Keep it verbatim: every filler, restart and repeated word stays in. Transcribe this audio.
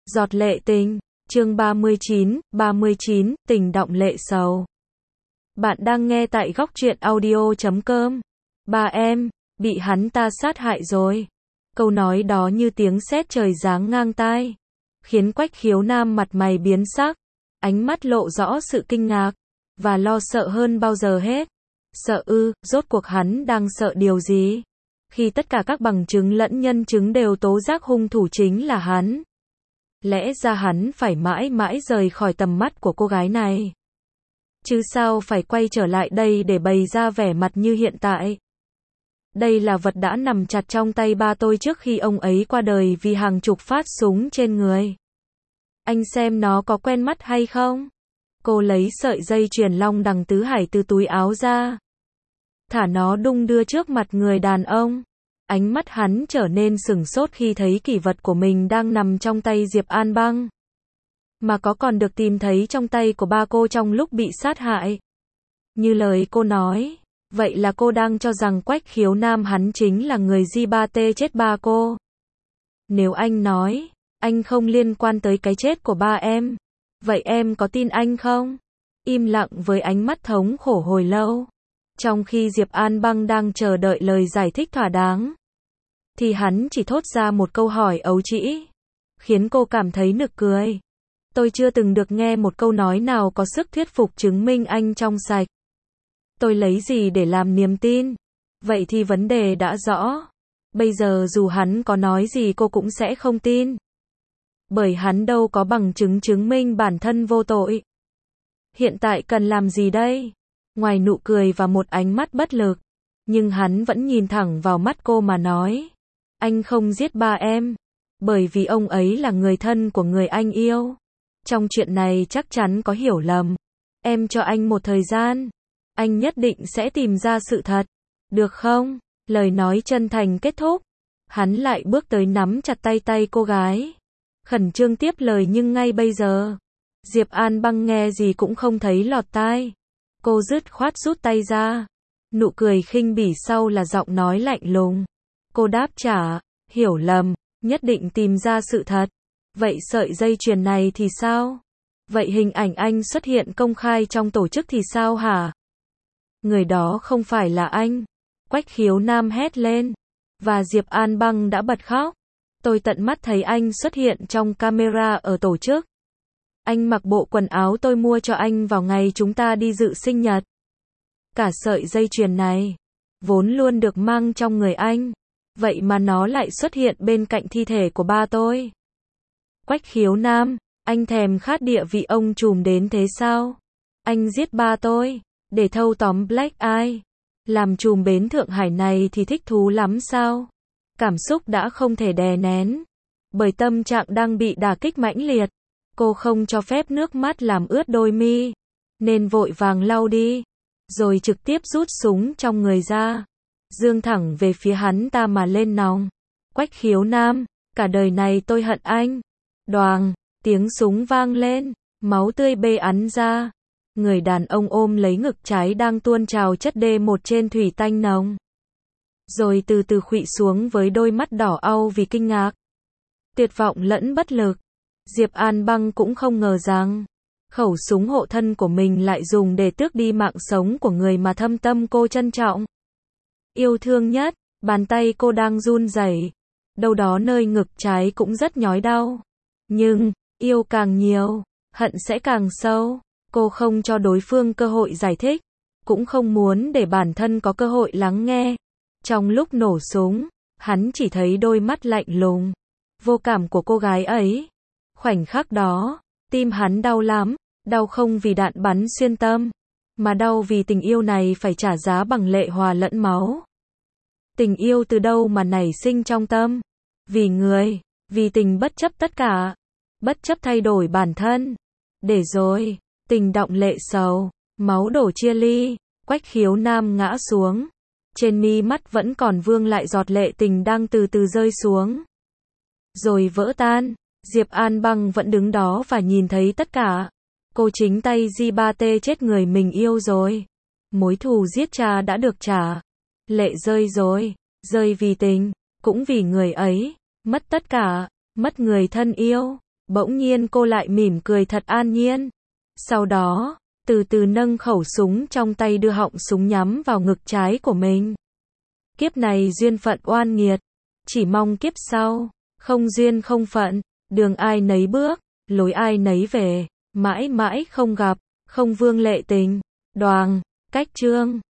Giọt lệ tình, chương ba mươi chín, ba mươi chín, tình đọng lệ sầu. Bạn đang nghe tại góc truyện audio chấm com. Ba em, bị hắn ta sát hại rồi. Câu nói đó như tiếng sét trời giáng ngang tai, khiến Quách Khiếu Nam mặt mày biến sắc, ánh mắt lộ rõ sự kinh ngạc, và lo sợ hơn bao giờ hết. Sợ ư, rốt cuộc hắn đang sợ điều gì? Khi tất cả các bằng chứng lẫn nhân chứng đều tố giác hung thủ chính là hắn. Lẽ ra hắn phải mãi mãi rời khỏi tầm mắt của cô gái này. Chứ sao phải quay trở lại đây để bày ra vẻ mặt như hiện tại. Đây là vật đã nằm chặt trong tay ba tôi trước khi ông ấy qua đời vì hàng chục phát súng trên người. Anh xem nó có quen mắt hay không? Cô lấy sợi dây chuyền long đằng tứ hải từ túi áo ra, thả nó đung đưa trước mặt người đàn ông. Ánh mắt hắn trở nên sửng sốt khi thấy kỷ vật của mình đang nằm trong tay Diệp An Băng, mà có còn được tìm thấy trong tay của ba cô trong lúc bị sát hại. Như lời cô nói, vậy là cô đang cho rằng Quách Khiếu Nam hắn chính là người giê ba tê chết ba cô. Nếu anh nói, anh không liên quan tới cái chết của ba em, vậy em có tin anh không? Im lặng với ánh mắt thống khổ hồi lâu. Trong khi Diệp An Băng đang chờ đợi lời giải thích thỏa đáng, thì hắn chỉ thốt ra một câu hỏi ấu trĩ, khiến cô cảm thấy nực cười. Tôi chưa từng được nghe một câu nói nào có sức thuyết phục chứng minh anh trong sạch. Tôi lấy gì để làm niềm tin? Vậy thì vấn đề đã rõ. Bây giờ dù hắn có nói gì cô cũng sẽ không tin. Bởi hắn đâu có bằng chứng chứng minh bản thân vô tội. Hiện tại cần làm gì đây? Ngoài nụ cười và một ánh mắt bất lực, nhưng hắn vẫn nhìn thẳng vào mắt cô mà nói. Anh không giết ba em, bởi vì ông ấy là người thân của người anh yêu. Trong chuyện này chắc chắn có hiểu lầm. Em cho anh một thời gian, anh nhất định sẽ tìm ra sự thật. Được không? Lời nói chân thành kết thúc, hắn lại bước tới nắm chặt tay tay cô gái, khẩn trương tiếp lời. Nhưng ngay bây giờ, Diệp An Băng nghe gì cũng không thấy lọt tai. Cô dứt khoát rút tay ra, nụ cười khinh bỉ sau là giọng nói lạnh lùng. Cô đáp trả, hiểu lầm, nhất định tìm ra sự thật. Vậy sợi dây chuyền này thì sao? Vậy hình ảnh anh xuất hiện công khai trong tổ chức thì sao hả? Người đó không phải là anh. Quách Khiếu Nam hét lên, và Diệp An Băng đã bật khóc. Tôi tận mắt thấy anh xuất hiện trong camera ở tổ chức. Anh mặc bộ quần áo tôi mua cho anh vào ngày chúng ta đi dự sinh nhật. Cả sợi dây chuyền này vốn luôn được mang trong người anh, vậy mà nó lại xuất hiện bên cạnh thi thể của ba tôi. Quách Khiếu Nam, anh thèm khát địa vị ông trùm đến thế sao? Anh giết ba tôi để thâu tóm Black Eye. Làm trùm bến Thượng Hải này thì thích thú lắm sao? Cảm xúc đã không thể đè nén, bởi tâm trạng đang bị đả kích mãnh liệt. Cô không cho phép nước mắt làm ướt đôi mi, nên vội vàng lau đi, rồi trực tiếp rút súng trong người ra, giương thẳng về phía hắn ta mà lên nòng. Quách Khiếu Nam, cả đời này tôi hận anh. Đoàng, tiếng súng vang lên, máu tươi bê ắn ra. Người đàn ông ôm lấy ngực trái đang tuôn trào chất đê một trên thủy tanh nồng, rồi từ từ khuỵu xuống với đôi mắt đỏ au vì kinh ngạc, tuyệt vọng lẫn bất lực. Diệp An Băng cũng không ngờ rằng khẩu súng hộ thân của mình lại dùng để tước đi mạng sống của người mà thâm tâm cô trân trọng, yêu thương nhất. Bàn tay cô đang run rẩy, đâu đó nơi ngực trái cũng rất nhói đau. Nhưng, yêu càng nhiều, hận sẽ càng sâu. Cô không cho đối phương cơ hội giải thích, cũng không muốn để bản thân có cơ hội lắng nghe. Trong lúc nổ súng, hắn chỉ thấy đôi mắt lạnh lùng, vô cảm của cô gái ấy. Khoảnh khắc đó, tim hắn đau lắm, đau không vì đạn bắn xuyên tâm, mà đau vì tình yêu này phải trả giá bằng lệ hòa lẫn máu. Tình yêu từ đâu mà nảy sinh trong tâm? Vì người, vì tình bất chấp tất cả, bất chấp thay đổi bản thân. Để rồi, tình đọng lệ sầu, máu đổ chia ly. Quách Khiếu Nam ngã xuống, trên mi mắt vẫn còn vương lại giọt lệ tình đang từ từ rơi xuống, rồi vỡ tan. Diệp An Băng vẫn đứng đó và nhìn thấy tất cả. Cô chính tay giê ba tê chết người mình yêu rồi. Mối thù giết cha đã được trả. Lệ rơi rồi, rơi vì tình, cũng vì người ấy. Mất tất cả, mất người thân yêu, Bỗng nhiên cô lại mỉm cười thật an nhiên. Sau đó, từ từ nâng khẩu súng trong tay đưa họng súng nhắm vào ngực trái của mình. Kiếp này duyên phận oan nghiệt, chỉ mong kiếp sau, không duyên không phận, đường ai nấy bước, lối ai nấy về, mãi mãi không gặp, không vương lệ tình. Đoàng, cách chương.